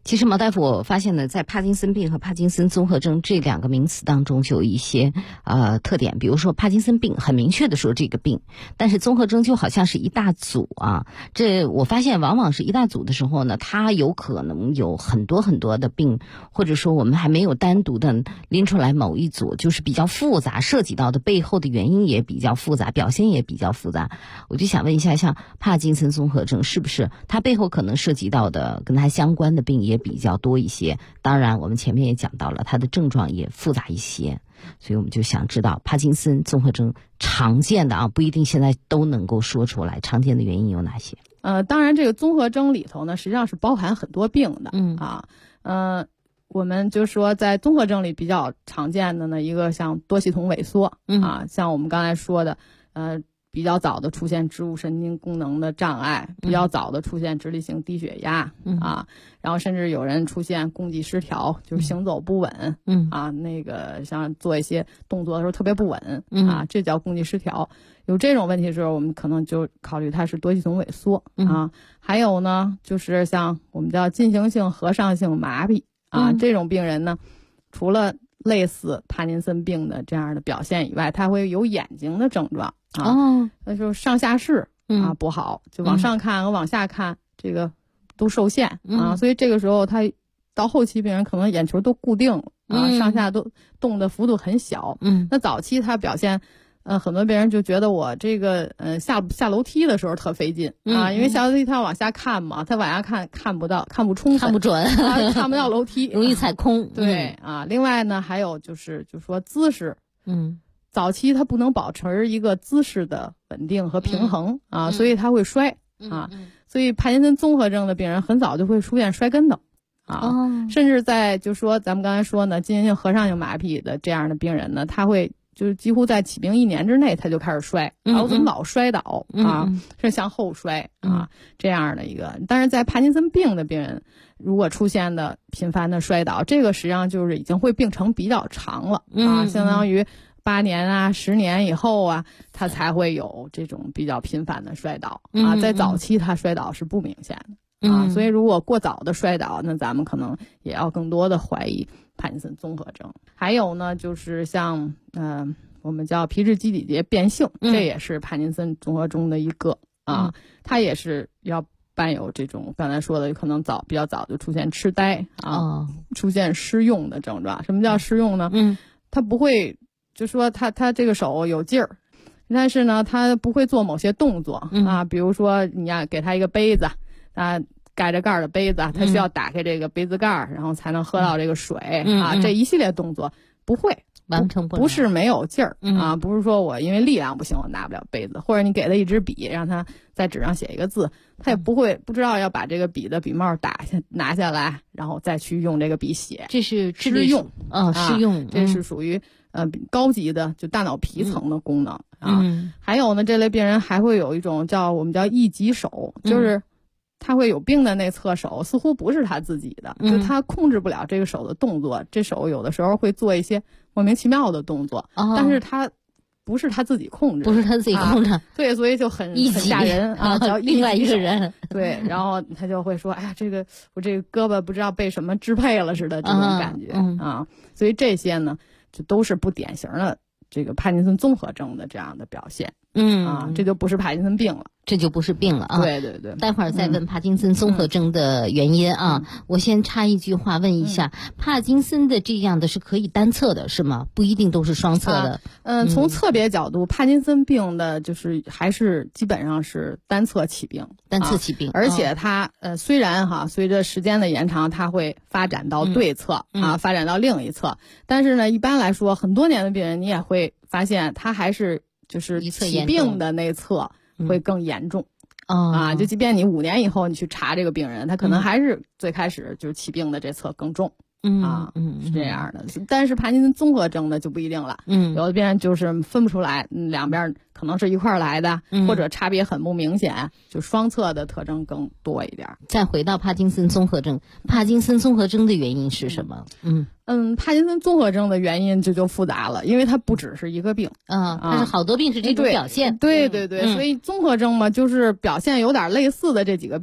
其实毛大夫，我发现呢，在帕金森病和帕金森综合征这两个名词当中，就有一些特点。比如说，帕金森病很明确的说这个病，但是综合征就好像是一大组啊。这我发现往往是一大组的时候呢，它有可能有很多很多的病，或者说我们还没有单独的拎出来某一组，就是比较复杂，涉及到的背后的原因也比较复杂，表现也比较复杂。我就想问一下，像帕金森综合征是不是它背后可能涉及到的跟它相关的病也比较多一些？当然我们前面也讲到了它的症状也复杂一些，所以我们就想知道帕金森综合征常见的不一定现在都能够说出来，常见的原因有哪些？ 当然这个综合征里头呢实际上是包含很多病的。我们就说在综合征里比较常见的呢，一个像多系统萎缩像我们刚才说的比较早的出现植物神经功能的障碍，比较早的出现直立性低血压然后甚至有人出现供给失调，就是行走不稳那个像做一些动作的时候特别不稳这叫供给失调。有这种问题的时候，我们可能就考虑它是多系统萎缩还有呢就是像我们叫进行性合上性麻痹这种病人呢，除了类似帕金森病的这样的表现以外，他会有眼睛的症状那就是上下视不好，就往上看和往下看这个都受限所以这个时候他到后期病人可能眼球都固定了上下都动的幅度很小那早期他表现很多病人就觉得我这个下楼梯的时候特费劲因为下楼梯他往下看嘛，他往下看不到，看不充分， 看不准看不到楼梯容易踩空对另外呢还有就说姿势早期他不能保持一个姿势的稳定和平衡所以他会摔所以帕金森综合征的病人很早就会出现摔跟头甚至在就说咱们刚才说呢进行性合上性麻痹的这样的病人呢，他会就是几乎在起病1年之内他就开始摔我怎么老摔倒是向后摔这样的一个。但是在帕金森病的病人如果出现的频繁的摔倒，这个实际上就是已经会病程比较长了相当于8年10年以后他才会有这种比较频繁的摔倒在早期他摔倒是不明显的所以如果过早的摔倒，那咱们可能也要更多的怀疑帕金森综合征。还有呢就是像我们叫皮质基底节变性这也是帕金森综合征的一个它也是要伴有这种刚才说的可能比较早就出现痴呆出现失用的症状。什么叫失用呢他不会就说他这个手有劲儿，但是呢他不会做某些动作比如说你要给他一个杯子盖着盖的杯子他需要打开这个杯子盖然后才能喝到这个水这一系列动作不会完成不了， 不是没有劲儿不是说我因为力量不行我拿不了杯子，或者你给他一支笔让他在纸上写一个字，他也不知道要把这个笔的笔帽拿下来然后再去用这个笔写， 这是失用失用这是属于高级的就大脑皮层的功能还有呢这类病人还会有一种我们叫易棘手就是他会有病的那侧手似乎不是他自己的就他控制不了这个手的动作，这手有的时候会做一些莫名其妙的动作但是他不是他自己控制， 不是他自己控制对，所以就很吓人叫另外一个人对，然后他就会说哎呀我这个胳膊不知道被什么支配了似的这种感觉所以这些呢就都是不典型的这个帕金森综合征的这样的表现这就不是帕金森病了， 这就不是病了对对对， 待会儿再问帕金森综合征的原因我先插一句话问一下帕金森的这样的是可以单侧的是吗？不一定都是双侧的从侧别角度帕金森病的就是还是基本上是单侧起病而且它虽然随着时间的延长它会发展到对侧发展到另一侧，但是呢一般来说很多年的病人你也会发现它还是就是起病的那侧会更严重就即便你5年以后你去查这个病人他可能还是最开始就是起病的这侧更重是这样的。但是帕金森综合征的就不一定了有的病人就是分不出来两边可能是一块来的或者差别很不明显，就双侧的特征更多一点。 再回到帕金森综合征，帕金森综合征的原因是什么？ 帕金森综合征的原因这就复杂了，因为它不只是一个病它是好多病是这种表现对对对所以综合征嘛就是表现有点类似的这几个病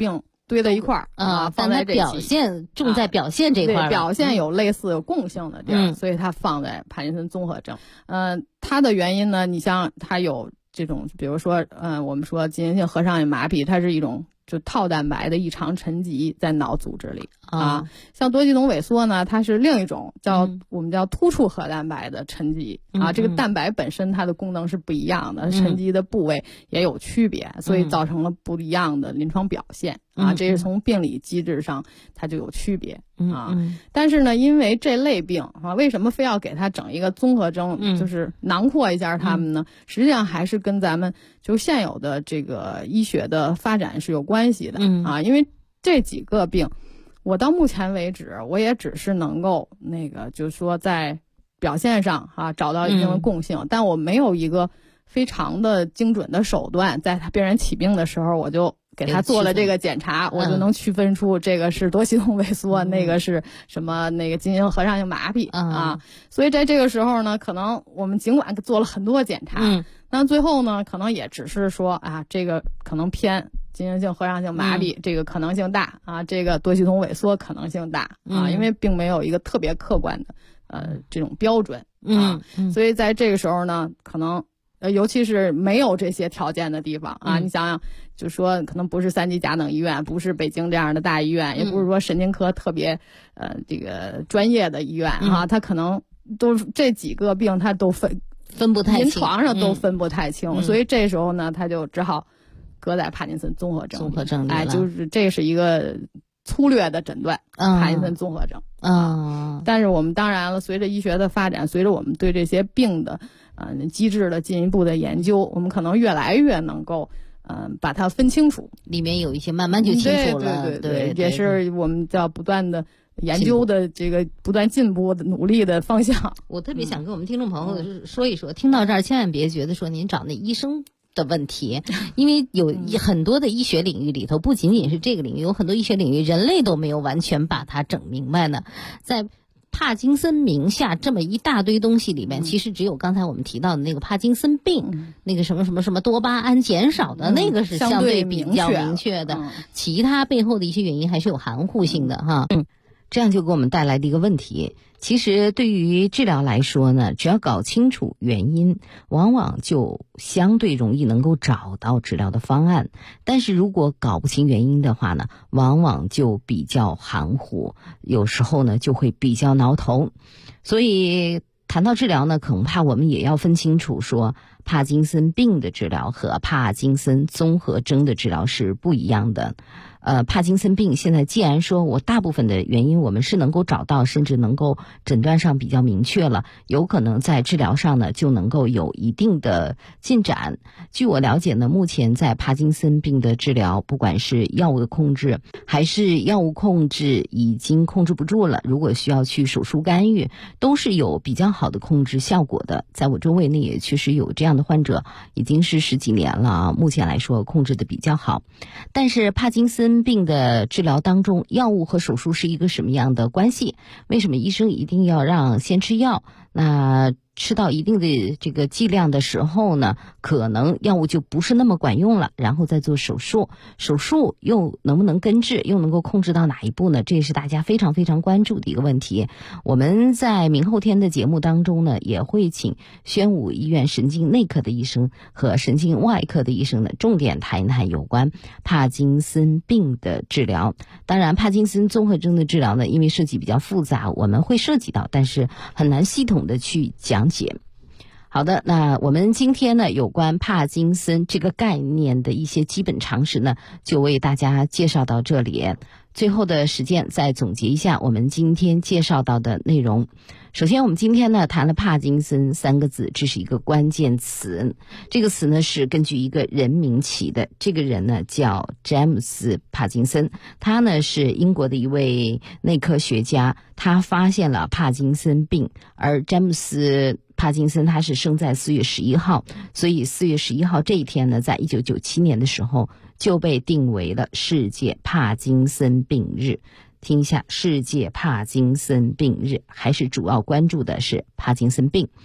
堆在一块儿放在这表现重在表现这块儿， 表现有类似有共性的地儿，所以它放在帕金森综合症。它的原因呢，你像它有这种，比如说我们说进行性核上叶麻痹，它是一种就套蛋白的异常沉积在脑组织里像多系统萎缩呢，它是另一种我们叫突触核蛋白的沉积这个蛋白本身它的功能是不一样的，沉积的部位也有区别，所以造成了不一样的临床表现这是从病理机制上它就有区别但是呢，因为这类病为什么非要给它整一个综合征，就是囊括一下它们呢？实际上还是跟咱们就现有的这个医学的发展是有关系的因为这几个病，我到目前为止我也只是能够就是说在表现上找到一定的共性，但我没有一个非常的精准的手段，在他病人起病的时候我就给他做了这个检查，我就能区分出这个是多系统萎缩，那个是什么进行核上性麻痹所以在这个时候呢，可能我们尽管做了很多检查那最后呢可能也只是说这个可能偏进行性核上性麻痹这个可能性大这个多系统萎缩可能性大因为并没有一个特别客观的这种标准所以在这个时候呢，可能尤其是没有这些条件的地方你想想，就说可能不是3级甲等医院，不是北京这样的大医院，也不是说神经科特别这个专业的医院它可能都这几个病它都分不太清， 临床上都分不太清所以这时候呢，他就只好搁在帕金森综合症里就是这是一个粗略的诊断帕金森综合症但是我们当然了，随着医学的发展，随着我们对这些病的机制的进一步的研究，我们可能越来越能够把它分清楚， 里面有一些慢慢就清楚了对也是我们叫不断的研究的这个不断进步的努力的方向。 我特别想跟我们听众朋友说一说听到这儿千万别觉得说您找那医生的问题，因为有很多的医学领域里头，不仅仅是这个领域，有很多医学领域人类都没有完全把它整明白呢。在帕金森名下这么一大堆东西里面，其实只有刚才我们提到的那个帕金森病那个什么多巴胺减少的那个是相对比较明确的其他背后的一些原因还是有含糊性的这样就给我们带来的一个问题，其实对于治疗来说呢，只要搞清楚原因，往往就相对容易能够找到治疗的方案。但是如果搞不清原因的话呢，往往就比较含糊，有时候呢就会比较挠头。所以谈到治疗呢，恐怕我们也要分清楚说，帕金森病的治疗和帕金森综合征的治疗是不一样的。帕金森病现在既然说我大部分的原因我们是能够找到，甚至能够诊断上比较明确了，有可能在治疗上呢就能够有一定的进展。据我了解呢，目前在帕金森病的治疗，不管是药物的控制还是药物控制已经控制不住了，如果需要去手术干预，都是有比较好的控制效果的。在我周围呢也确实有这样的患者，已经是10几年了目前来说控制的比较好。但是帕金森病的治疗当中，药物和手术是一个什么样的关系？为什么医生一定要让先吃药？那吃到一定的这个剂量的时候呢，可能药物就不是那么管用了，然后再做手术。手术又能不能根治，又能够控制到哪一步呢？这也是大家非常非常关注的一个问题。我们在明后天的节目当中呢，也会请宣武医院神经内科的医生和神经外科的医生呢，重点谈一谈有关帕金森病的治疗。当然帕金森综合征的治疗呢，因为涉及比较复杂，我们会涉及到，但是很难系统的去讲解。好的，那我们今天呢，有关帕金森这个概念的一些基本常识呢，就为大家介绍到这里。最后的时间再总结一下我们今天介绍到的内容。首先我们今天呢谈了帕金森3个字，这是一个关键词。这个词呢是根据一个人名起的，这个人呢叫詹姆斯·帕金森，他呢是英国的一位内科学家，他发现了帕金森病，而詹姆斯帕金森他是生在4月11号，所以4月11号这一天呢，在1997年的时候就被定为了世界帕金森病日。听一下，世界帕金森病日，还是主要关注的是帕金森病。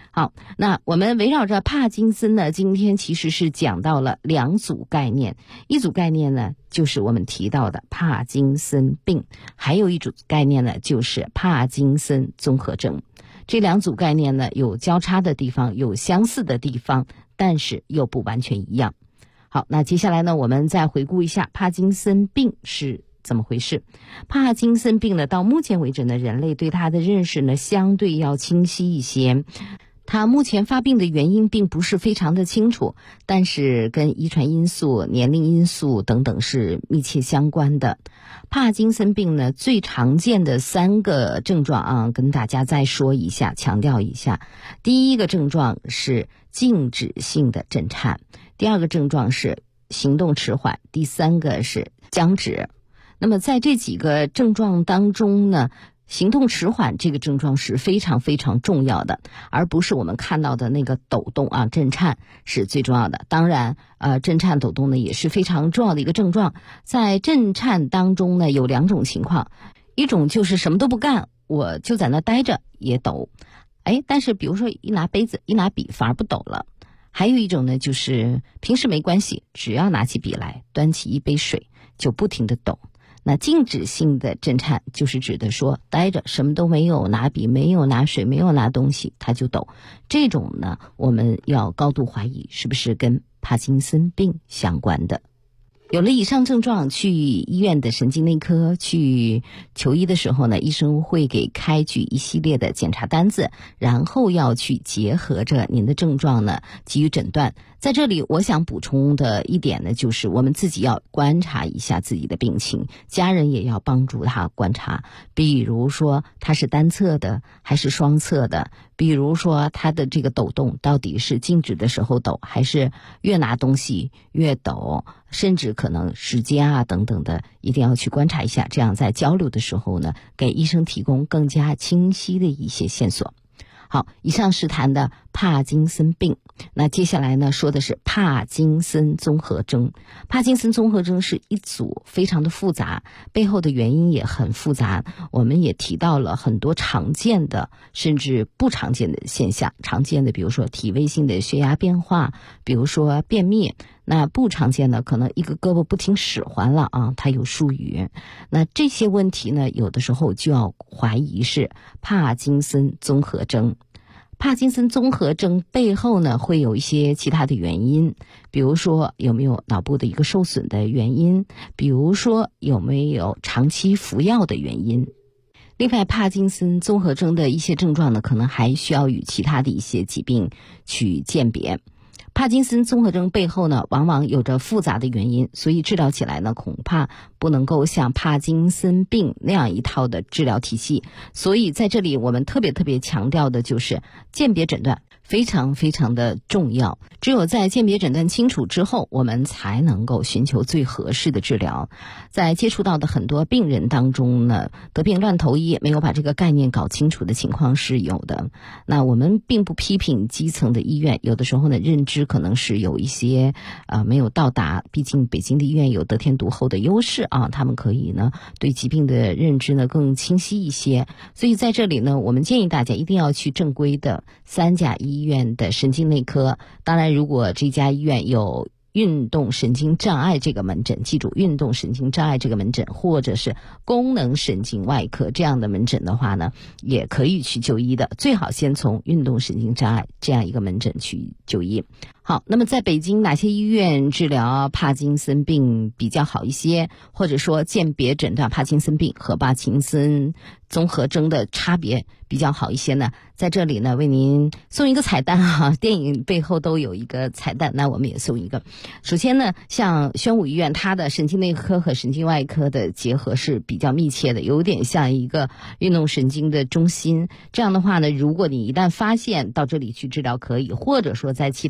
好，那我们围绕着帕金森呢，今天其实是讲到了2组概念，一组概念呢就是我们提到的帕金森病，还有一组概念呢就是帕金森综合征。这2组概念呢有交叉的地方，有相似的地方，但是又不完全一样。好，那接下来呢，我们再回顾一下帕金森病是怎么回事。帕金森病呢，到目前为止呢，人类对它的认识呢相对要清晰一些。它目前发病的原因并不是非常的清楚，但是跟遗传因素、年龄因素等等是密切相关的。帕金森病呢，最常见的3个症状啊，跟大家再说一下，强调一下。第一个症状是静止性的震颤，第2个症状是行动迟缓，第3个是僵直。那么在这几个症状当中呢，行动迟缓这个症状是非常非常重要的，而不是我们看到的那个抖动啊，震颤是最重要的。当然震颤抖动呢也是非常重要的一个症状。在震颤当中呢有2种情况，一种就是什么都不干，我就在那待着也抖，但是比如说一拿杯子一拿笔反而不抖了。还有一种呢就是平时没关系，只要拿起笔来端起一杯水就不停地抖。那静止性的震颤就是指的说待着什么都没有，拿笔没有拿水没有拿东西它就抖，这种呢我们要高度怀疑是不是跟帕金森病相关的。有了以上症状，去医院的神经内科去求医的时候呢，医生会给开具一系列的检查单子，然后要去结合着您的症状呢给予诊断。在这里我想补充的一点呢，就是我们自己要观察一下自己的病情，家人也要帮助他观察，比如说他是单侧的还是双侧的，比如说他的这个抖动到底是静止的时候抖，还是越拿东西越抖，甚至可能时间啊等等的，一定要去观察一下，这样在交流的时候呢，给医生提供更加清晰的一些线索。好，以上是谈的帕金森病。那接下来呢，说的是帕金森综合征。帕金森综合征是一组非常的复杂，背后的原因也很复杂。我们也提到了很多常见的甚至不常见的现象，常见的比如说体位性的血压变化，比如说便秘。那不常见的可能一个胳膊不听使唤了啊，它有术语。那这些问题呢，有的时候就要怀疑是帕金森综合征。帕金森综合征背后呢，会有一些其他的原因，比如说有没有脑部的一个受损的原因，比如说有没有长期服药的原因。另外，帕金森综合征的一些症状呢，可能还需要与其他的一些疾病去鉴别。帕金森综合征背后呢，往往有着复杂的原因，所以治疗起来呢，恐怕不能够像帕金森病那样一套的治疗体系。所以在这里我们特别强调的就是鉴别诊断非常非常的重要，只有在鉴别诊断清楚之后，我们才能够寻求最合适的治疗。在接触到的很多病人当中呢，得病乱投医，没有把这个概念搞清楚的情况是有的。那我们并不批评基层的医院，有的时候呢，认知可能是有一些没有到达，毕竟北京的医院有得天独厚的优势啊，他们可以呢对疾病的认知呢更清晰一些。所以在这里呢，我们建议大家一定要去正规的3甲医院的神经内科。当然，如果这家医院有运动神经障碍这个门诊，记住运动神经障碍这个门诊，或者是功能神经外科这样的门诊的话呢，也可以去就医的，最好先从运动神经障碍这样一个门诊去就医。好，那么在北京哪些医院治疗帕金森病比较好一些，或者说鉴别诊断帕金森病和帕金森综合征的差别比较好一些呢？在这里呢，为您送一个彩蛋哈，电影背后都有一个彩蛋，那我们也送一个。首先呢，像宣武医院，它的神经内科和神经外科的结合是比较密切的，有点像一个运动神经的中心。这样的话呢，如果你一旦发现到这里去治疗可以，或者说在其他地方治疗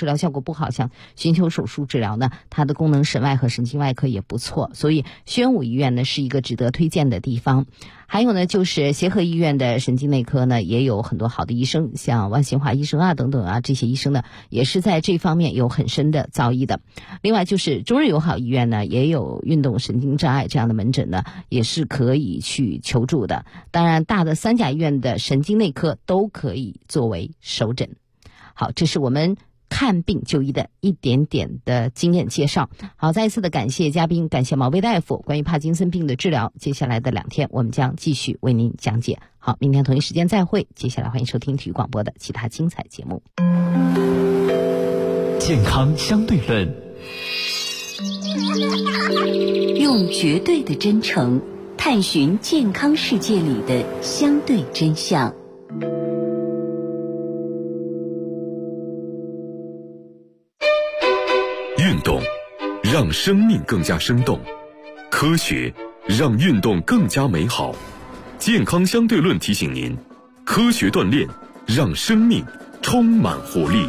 疗效果不好，想寻求手术治疗呢，它的功能神外和神经外科也不错，所以宣武医院呢是一个值得推荐的地方。还有呢，就是协和医院的神经内科呢，也有很多好的医生，像万新华医生啊等等啊，这些医生呢也是在这方面有很深的造诣的。另外就是中日友好医院呢，也有运动神经障碍这样的门诊呢，也是可以去求助的。当然，大的三甲医院的神经内科都可以作为首诊。好，这是我们看病就医的一点点的经验介绍。好，再一次的感谢嘉宾，感谢毛卫大夫。关于帕金森病的治疗，接下来的2天我们将继续为您讲解。好，明天同一时间再会。接下来欢迎收听体育广播的其他精彩节目。 健康相对论， 用绝对的真诚探寻健康世界里的相对真相。 运动让生命更加生动，科学让运动更加美好。健康相对论提醒您，科学锻炼让生命充满活力。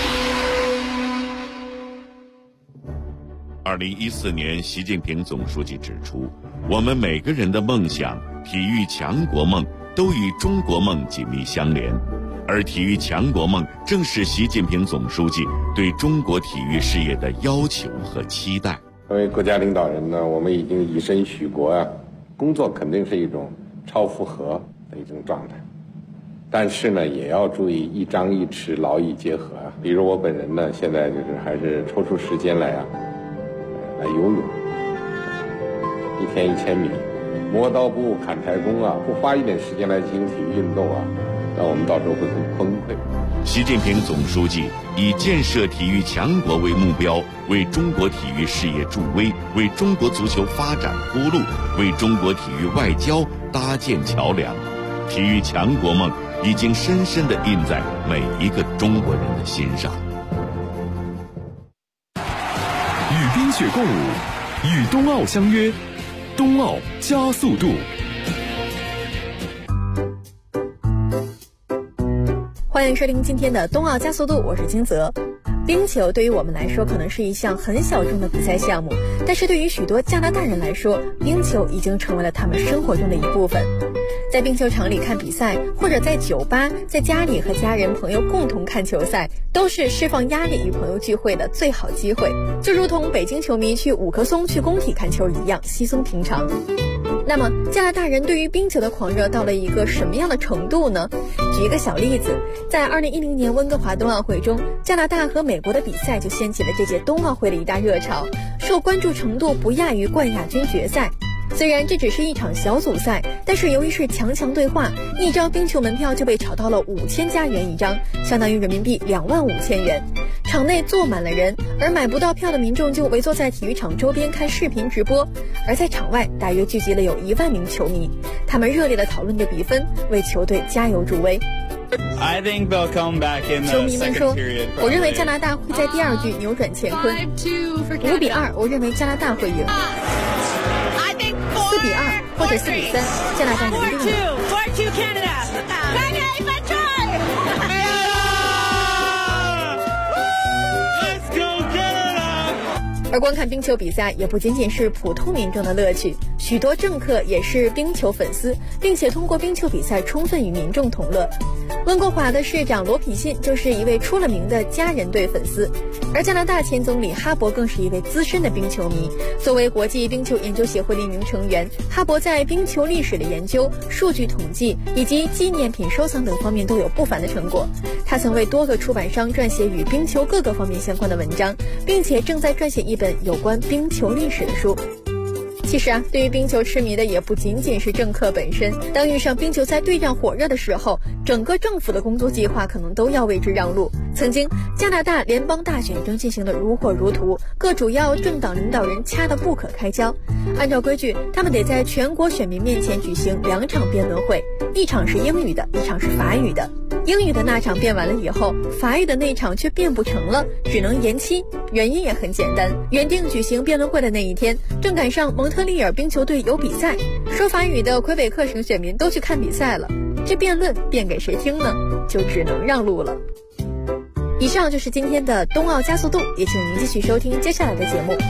2014年，习近平总书记指出，我们每个人的梦想、体育强国梦都与中国梦紧密相连，而体育强国梦正是习近平总书记对中国体育事业的要求和期待。 作为国家领导人呢，我们已经以身许国啊，工作肯定是一种超负荷的一种状态，但是呢，也要注意一张一弛，劳逸结合啊。比如我本人呢，现在就是还是抽出时间来游泳，1天1000米，磨刀不误砍柴工啊，不花一点时间来进行体育运动啊，那我们到时候会很崩溃。 习近平总书记以建设体育强国为目标，为中国体育事业助威，为中国足球发展铺路，为中国体育外交搭建桥梁。体育强国梦已经深深地印在每一个中国人的心上。 与冰雪共舞，与冬奥相约，冬奥加速度。 欢迎收听今天的冬奥加速度，我是金泽。冰球对于我们来说可能是一项很小众的比赛项目，但是对于许多加拿大人来说，冰球已经成为了他们生活中的一部分。在冰球场里看比赛，或者在酒吧，在家里和家人朋友共同看球赛，都是释放压力与朋友聚会的最好机会，就如同北京球迷去五棵松去工体看球一样稀松平常。那么加拿大人对于冰球的狂热到了一个什么样的程度呢？举一个小例子，在2010年温哥华冬奥会中，加拿大和美国的比赛就掀起了这届冬奥会的一大热潮，受关注程度不亚于冠亚军决赛。虽然这只是一场小组赛，但是由于是强对话，一张冰球门票就被炒到了5000加元一张，相当于人民币25000元。场内坐满了人，而买不到票的民众就围坐在体育场周边看视频直播，而在场外大约聚集了有1万名球迷，他们热烈地讨论着比分，为球队加油助威。球迷们说，我认为加拿大会在第2局扭转乾坤，5-2，我认为加拿大会赢，4-2或者4-3，加拿大赢定了。而观看冰球比赛也不仅仅是普通民众的乐趣，许多政客也是冰球粉丝，并且通过冰球比赛充分与民众同乐。温哥华的市长罗皮信就是一位出了名的家人队粉丝，而加拿大前总理哈勃更是一位资深的冰球迷。作为国际冰球研究协会的一名成员，哈勃在冰球历史的研究、数据统计以及纪念品收藏等方面都有不凡的成果。他曾为多个出版商撰写与冰球各个方面相关的文章，并且正在撰写一本有关冰球历史的书。其实啊，对于冰球痴迷的也不仅仅是政客本身，当遇上冰球赛对战火热的时候，整个政府的工作计划可能都要为之让路。曾经加拿大联邦大选正进行得如火如荼，各主要政党领导人掐得不可开交。按照规矩，他们得在全国选民面前举行2场辩论会，一场是英语的，一场是法语的。英语的那场辩完了以后，法语的那场却辩不成了，只能延期。原因也很简单，原定举行辩论会的那一天，正赶上蒙特利尔冰球队有比赛，说法语的魁北克省选民都去看比赛了，这辩论辩给谁听呢？就只能让路了。 以上就是今天的冬奥加速度，也请您继续收听接下来的节目。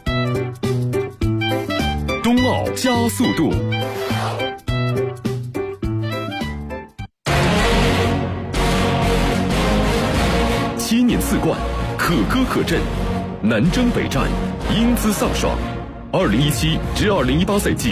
冬奥加速度。7年4冠，可歌可阵，南征北战，英姿飒爽。2017至2018赛季